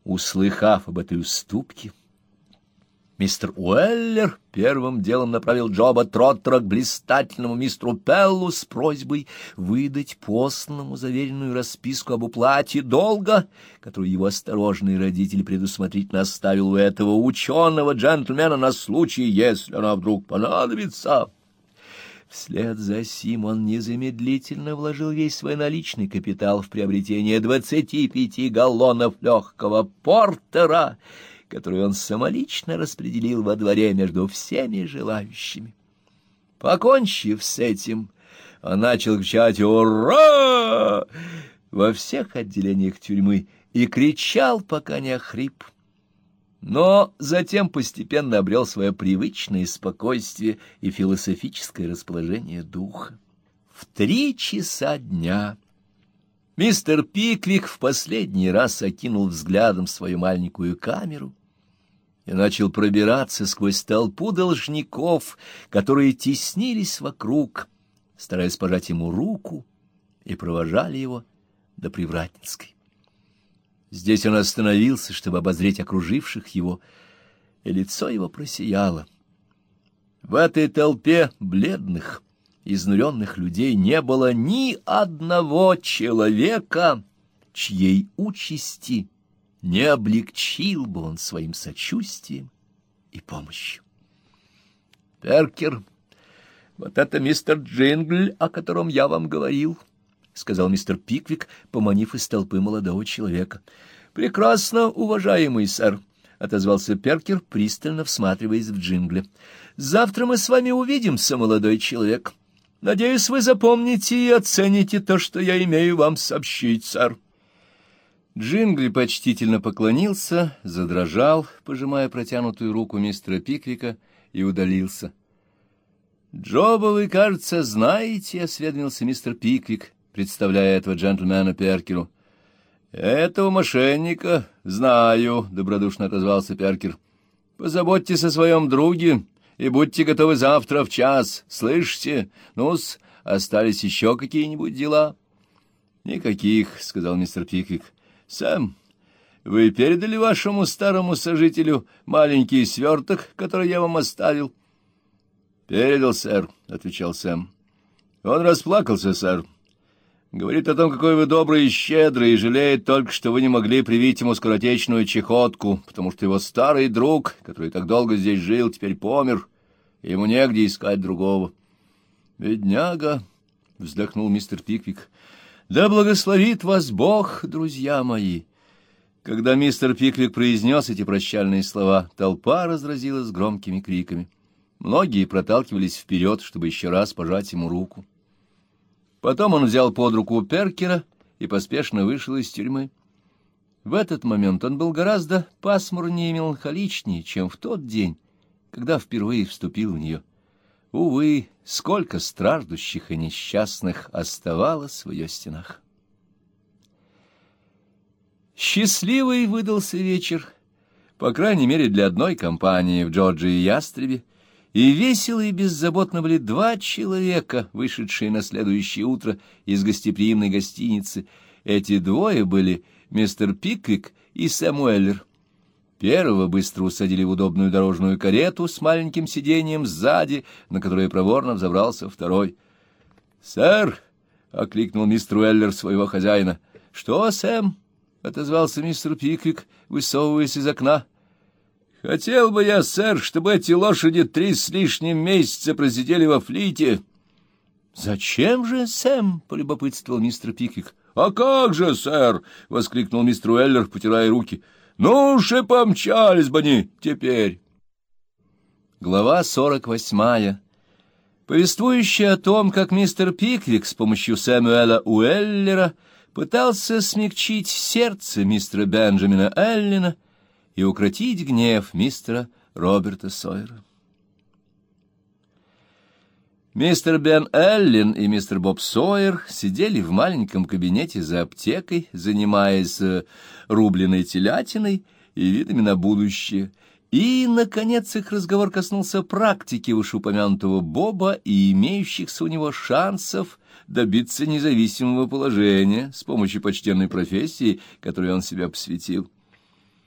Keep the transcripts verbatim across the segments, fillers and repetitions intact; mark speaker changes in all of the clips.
Speaker 1: Услыхав об этой уступке, мистер Уэллер первым делом направил Джоба Троттера к блистательному мистеру Пеллу с просьбой выдать посланному заверенную расписку об уплате долга, которую его осторожный родитель предусмотрительно оставил у этого ученого джентльмена на случай, если она вдруг понадобится. Вслед за сим он незамедлительно вложил весь свой наличный капитал в приобретение двадцати пяти галлонов легкого портера, который он самолично распределил во дворе между всеми желающими. Покончив с этим, он начал кричать «Ура!» во всех отделениях тюрьмы и кричал, пока не охрип. Но затем постепенно обрел свое привычное спокойствие и философическое расположение духа. В три часа дня мистер Пиквик в последний раз окинул взглядом свою маленькую камеру и начал пробираться сквозь толпу должников, которые теснились вокруг, стараясь пожать ему руку, и провожали его до Привратницкой. Здесь он остановился, чтобы обозреть окруживших его, и лицо его просияло. В этой толпе бледных, изнуренных людей не было ни одного человека, чьей участи не облегчил бы он своим сочувствием и помощью. «Перкер, вот это мистер Джингль, о котором я вам говорил», — сказал мистер Пиквик, поманив из толпы молодого человека. — Прекрасно, уважаемый сэр, — отозвался Перкер, пристально всматриваясь в Джингля. — Завтра мы с вами увидимся, молодой человек. Надеюсь, вы запомните и оцените то, что я имею вам сообщить, сэр. Джингли почтительно поклонился, задрожал, пожимая протянутую руку мистера Пиквика, и удалился. — Джоба вы, кажется, знаете, — осведомился мистер Пиквик, представляя этого джентльмена Перкеру. — Этого мошенника знаю, — добродушно отозвался Перкер. — Позаботьтесь о своем друге и будьте готовы завтра в час. Слышите? Ну-с, остались еще какие-нибудь дела? — Никаких, — сказал мистер Пиквик. — Сэм, вы передали вашему старому сожителю маленький сверток, который я вам оставил? — Передал, сэр, — отвечал Сэм. — Он расплакался, сэр. Говорит о том, какой вы добрый и щедрый, и жалеет только, что вы не могли привить ему скоротечную чехотку, потому что его старый друг, который так долго здесь жил, теперь помер, и ему негде искать другого. — Бедняга! — вздохнул мистер Пиквик. — Да благословит вас Бог, друзья мои! Когда мистер Пиквик произнес эти прощальные слова, толпа разразилась громкими криками. Многие проталкивались вперед, чтобы еще раз пожать ему руку. Потом он взял под руку Перкера и поспешно вышел из тюрьмы. В этот момент он был гораздо пасмурнее и меланхоличнее, чем в тот день, когда впервые вступил в нее. Увы, сколько страждущих и несчастных оставалось в ее стенах. Счастливый выдался вечер, по крайней мере для одной компании в Джорджии и Ястребе, и весело и беззаботно были два человека, вышедшие на следующее утро из гостеприимной гостиницы. Эти двое были мистер Пиквик и Сэм Уэллер. Первого быстро усадили в удобную дорожную карету с маленьким сиденьем сзади, на которое проворно взобрался второй. — Сэр! — окликнул мистер Уэллер своего хозяина. — Что, Сэм? — отозвался мистер Пиквик, высовываясь из окна. — Хотел бы я, сэр, чтобы эти лошади три с лишним месяца просидели во флите. — Зачем же, Сэм? — полюбопытствовал мистер Пиквик. — А как же, сэр? — воскликнул мистер Уэллер, потирая руки. — Ну уж и помчались бы они теперь. Глава сорок восьмая, повествующая о том, как мистер Пиквик с помощью Сэмюэла Уэллера пытался смягчить сердце мистера Бенджамина Эллина и укротить гнев мистера Роберта Сойера. Мистер Бен Эллин и мистер Боб Сойер сидели в маленьком кабинете за аптекой, занимаясь рубленой телятиной и видами на будущее. И, наконец, их разговор коснулся практики вышеупомянутого Боба и имеющихся у него шансов добиться независимого положения с помощью почтенной профессии, которой он себя посвятил.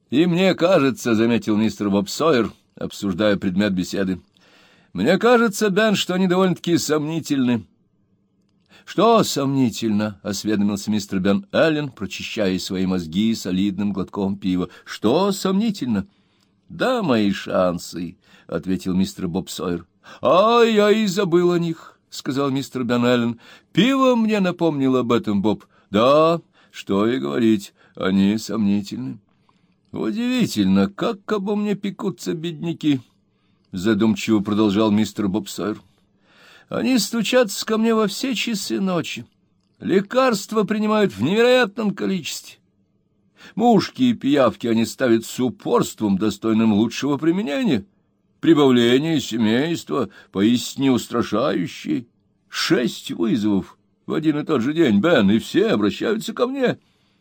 Speaker 1: — И мне кажется, — заметил мистер Боб Сойер, обсуждая предмет беседы, — мне кажется, Бен, что они довольно-таки сомнительны. — Что сомнительно? — осведомился мистер Бен Эллен, прочищая свои мозги солидным глотком пива. — Что сомнительно? — Да, мои шансы, — ответил мистер Боб Сойер. — А я и забыл о них, — сказал мистер Бен Эллен. — Пиво мне напомнило об этом, Боб. Да, что и говорить, они сомнительны. — Удивительно, как обо мне пекутся бедняки, — задумчиво продолжал мистер Боб Сойер. — Они стучатся ко мне во все часы ночи. Лекарства принимают в невероятном количестве. Мушки и пиявки они ставят с упорством, достойным лучшего применения. Прибавление семейства поистине устрашающие. Шесть вызовов в один и тот же день, Бен, и все обращаются ко мне.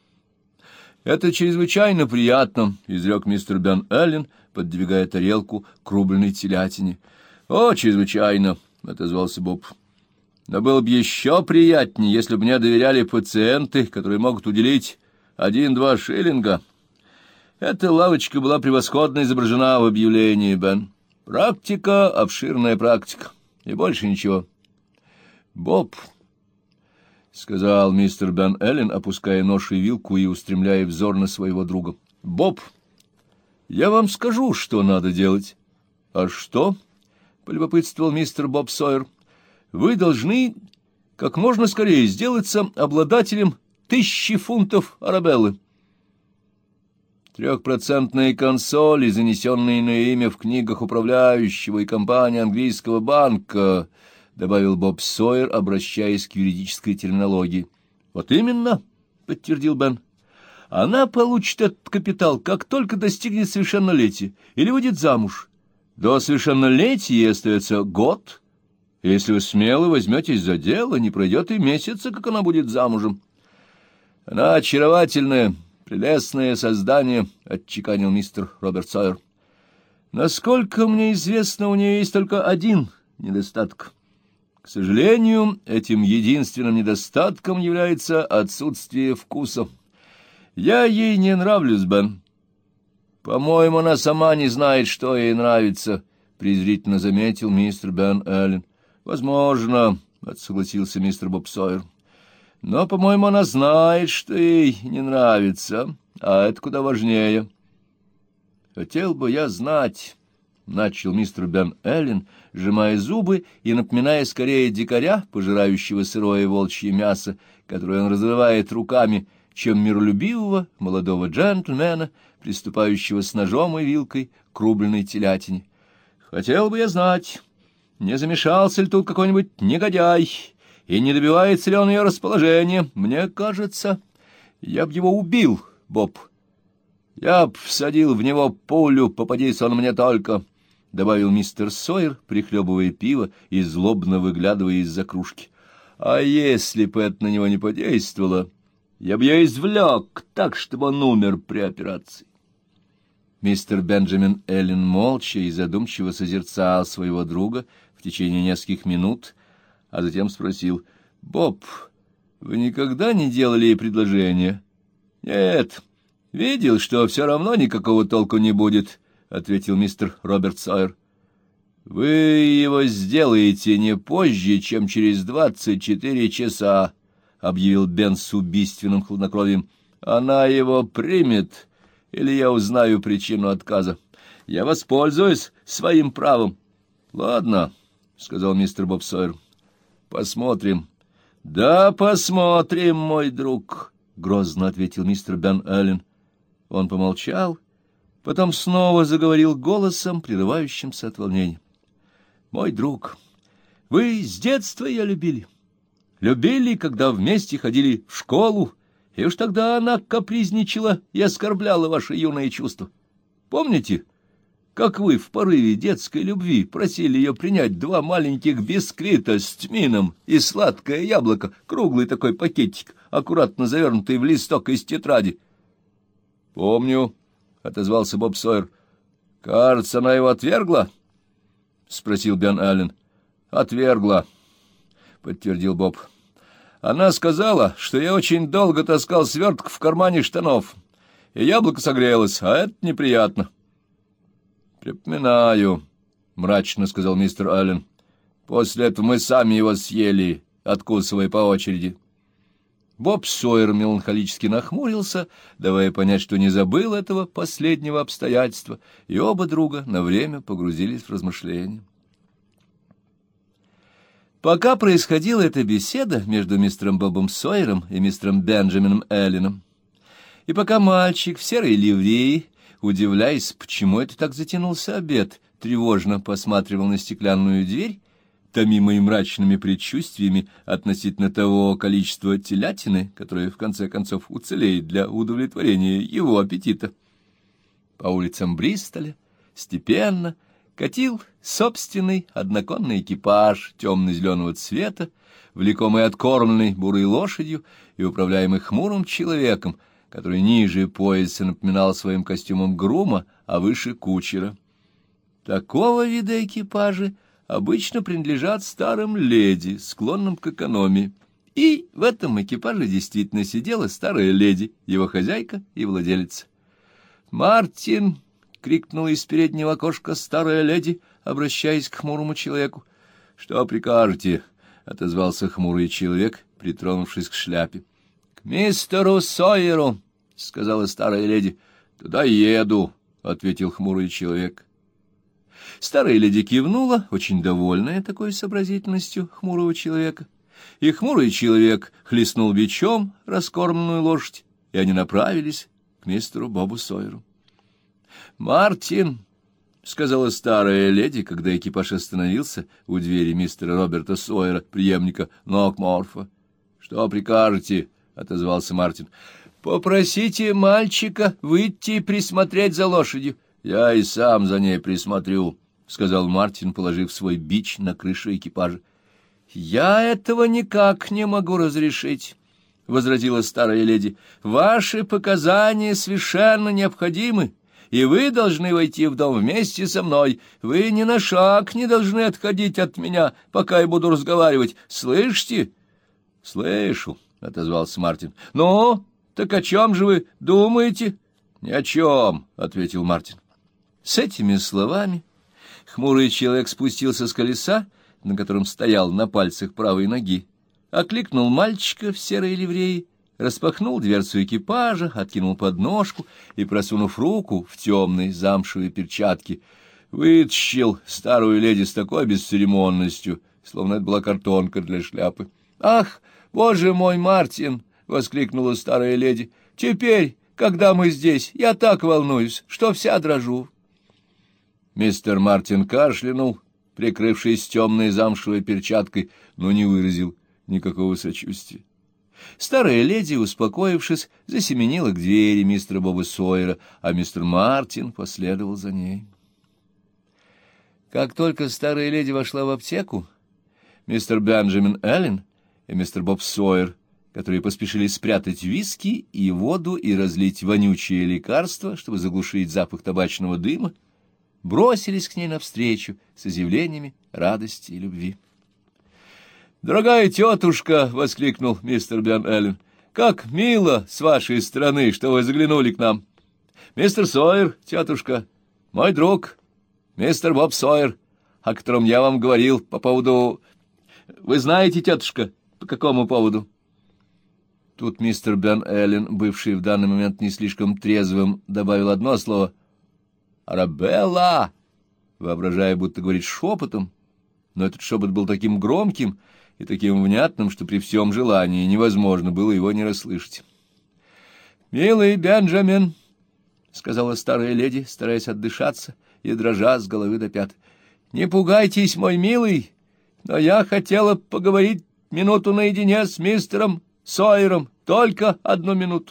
Speaker 1: — Это чрезвычайно приятно, — изрек мистер Бен Эллен, подвигая тарелку к рубленой телятине. — О, чрезвычайно, — отозвался Боб. — Но было бы еще приятнее, если бы мне доверяли пациенты, которые могут уделить один-два шиллинга. Эта лавочка была превосходно изображена в объявлении, Бен. Практика, обширная практика, и больше ничего. — Боб, — сказал мистер Бен Эллен, опуская нож и вилку и устремляя взор на своего друга. — Боб, я вам скажу, что надо делать. — А что? — полюбопытствовал мистер Боб Сойер. — Вы должны как можно скорее сделаться обладателем тысячи фунтов арабеллы. Трехпроцентные консоли, занесенные на имя в книгах управляющего и компании английского банка, — добавил Боб Сойер, обращаясь к юридической терминологии. — Вот именно, — подтвердил Бен. — Она получит этот капитал, как только достигнет совершеннолетия или выйдет замуж. До совершеннолетия ей остается год. Если вы смело возьметесь за дело, не пройдет и месяца, как она будет замужем. — Она очаровательная, прелестное создание, — отчеканил мистер Роберт Сойер. — Насколько мне известно, у нее есть только один недостаток. К сожалению, этим единственным недостатком является отсутствие вкуса. Я ей не нравлюсь, Бен. — По-моему, она сама не знает, что ей нравится, — презрительно заметил мистер Бен Эллен. — Возможно, — согласился мистер Боб Сойер. — Но, по-моему, она знает, что ей не нравится, а это куда важнее. — Хотел бы я знать, — начал мистер Бен Эллен, сжимая зубы и напоминая скорее дикаря, пожирающего сырое волчье мясо, которое он разрывает руками, чем миролюбивого молодого джентльмена, приступающего с ножом и вилкой к рубленой телятине. — Хотел бы я знать, не замешался ли тут какой-нибудь негодяй, и не добивается ли он ее расположения. Мне кажется, я б его убил, Боб. Я б всадил в него пулю, попадись он мне только, — добавил мистер Сойер, прихлебывая пиво и злобно выглядывая из-за кружки. — А если бы это на него не подействовало, я бы ее извлек так, чтобы он умер при операции. Мистер Бенджамин Эллен молча и задумчиво созерцал своего друга в течение нескольких минут, а затем спросил: — Боб, вы никогда не делали ей предложение? — Нет, видел, что все равно никакого толку не будет, — ответил мистер Роберт Сойер. — Вы его сделаете не позже, чем через двадцать четыре часа, — объявил Бен с убийственным хладнокровием. — Она его примет, или я узнаю причину отказа. Я воспользуюсь своим правом. — Ладно, — сказал мистер Боб Сойер. — Посмотрим. — Да, посмотрим, мой друг, — грозно ответил мистер Бен Эллен. Он помолчал, потом снова заговорил голосом, прерывающимся от волнения. — Мой друг, вы с детства ее любили. Любили, когда вместе ходили в школу, и уж тогда она капризничала и оскорбляла ваши юные чувства. Помните, как вы в порыве детской любви просили ее принять два маленьких бисквита с тмином и сладкое яблоко, круглый такой пакетик, аккуратно завернутый в листок из тетради? — Помню, — отозвался Боб Сойер. — Кажется, она его отвергла? — спросил Бен Эллен. — Отвергла, — подтвердил Боб. Она сказала, что я очень долго таскал сверток в кармане штанов, и яблоко согрелось, а это неприятно. — Припоминаю, — мрачно сказал мистер Аллен. — После этого мы сами его съели, откусывая по очереди. Боб Сойер меланхолически нахмурился, давая понять, что не забыл этого последнего обстоятельства, и оба друга на время погрузились в размышления. Пока происходила эта беседа между мистером Бобом Сойером и мистером Бенджамином Элленом, и пока мальчик в серой ливреи, удивляясь, почему это так затянулся обед, тревожно посматривал на стеклянную дверь, томимый мрачными предчувствиями относительно того количества телятины, которое в конце концов уцелеет для удовлетворения его аппетита. По улицам Бристоля степенно катил собственный одноконный экипаж темно-зеленого цвета, влекомый откормленной бурой лошадью и управляемый хмурым человеком, который ниже пояса напоминал своим костюмом грума, а выше кучера. Такого вида экипажи обычно принадлежат старым леди, склонным к экономии. И в этом экипаже действительно сидела старая леди, его хозяйка и владелица. «Мартин!» — крикнула из переднего окошка старая леди, обращаясь к хмурому человеку. «Что прикажете?» — отозвался хмурый человек, притронувшись к шляпе. — К мистеру Сойеру, — сказала старая леди. — Туда еду, — ответил хмурый человек. Старая леди кивнула, очень довольная такой сообразительностью хмурого человека, и хмурый человек хлестнул бичом раскормленную лошадь, и они направились к мистеру Бобу Сойеру. — Мартин, — сказала старая леди, когда экипаж остановился у двери мистера Роберта Сойера, преемника Нокморфа. — Что прикажете? — отозвался Мартин. — Попросите мальчика выйти и присмотреть за лошадью. — Я и сам за ней присмотрю, — сказал Мартин, положив свой бич на крышу экипажа. — Я этого никак не могу разрешить, — возразила старая леди. — Ваши показания совершенно необходимы, и вы должны войти в дом вместе со мной. Вы ни на шаг не должны отходить от меня, пока я буду разговаривать. Слышите? — Слышу, — отозвался Мартин. — Ну, так о чем же вы думаете? — Ни о чем, — ответил Мартин. С этими словами хмурый человек спустился с колеса, на котором стоял на пальцах правой ноги, окликнул мальчика в серой ливреи, распахнул дверцу экипажа, откинул подножку и, просунув руку в темные замшевые перчатки, вытащил старую леди с такой бесцеремонностью, словно это была картонка для шляпы. — Ах, боже мой, Мартин! — воскликнула старая леди. — Теперь, когда мы здесь, я так волнуюсь, что вся дрожу. Мистер Мартин кашлянул, прикрывшись темной замшевой перчаткой, но не выразил никакого сочувствия. Старая леди, успокоившись, засеменила к двери мистера Боба Сойера, а мистер Мартин последовал за ней. Как только старая леди вошла в аптеку, мистер Бенджамин Эллен и мистер Боб Сойер, которые поспешили спрятать виски и воду и разлить вонючее лекарство, чтобы заглушить запах табачного дыма, бросились к ней навстречу с изъявлениями радости и любви. «Дорогая тетушка!» — воскликнул мистер Бен Эллен. «Как мило с вашей стороны, что вы заглянули к нам! Мистер Сойер, тетушка, мой друг, мистер Боб Сойер, о котором я вам говорил по поводу... Вы знаете, тетушка, по какому поводу?» Тут мистер Бен Эллен, бывший в данный момент не слишком трезвым, добавил одно слово «Арабелла», воображая, будто говорит шепотом, но этот шепот был таким громким и таким внятным, что при всем желании невозможно было его не расслышать. «Милый Бенджамин», — сказала старая леди, стараясь отдышаться и дрожа с головы до пят, — «не пугайтесь, мой милый, но я хотела поговорить минуту наедине с мистером Сойером, только одну минуту».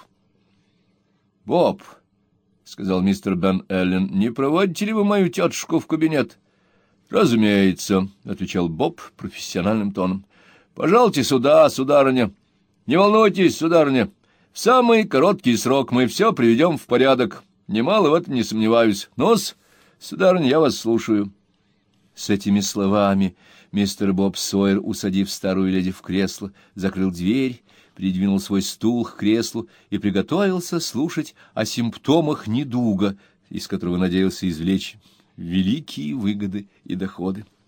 Speaker 1: «Боб», — сказал мистер Бен Эллен, — «не проводите ли вы мою тетушку в кабинет?» «Разумеется», — отвечал Боб профессиональным тоном. «Пожалуйте сюда, сударыня. Не волнуйтесь, сударыня. В самый короткий срок мы все приведем в порядок. Немало в этом не сомневаюсь. Ну-с, сударыня, я вас слушаю». С этими словами мистер Боб Сойер, усадив старую леди в кресло, закрыл дверь, придвинул свой стул к креслу и приготовился слушать о симптомах недуга, из которого надеялся извлечь великие выгоды и доходы.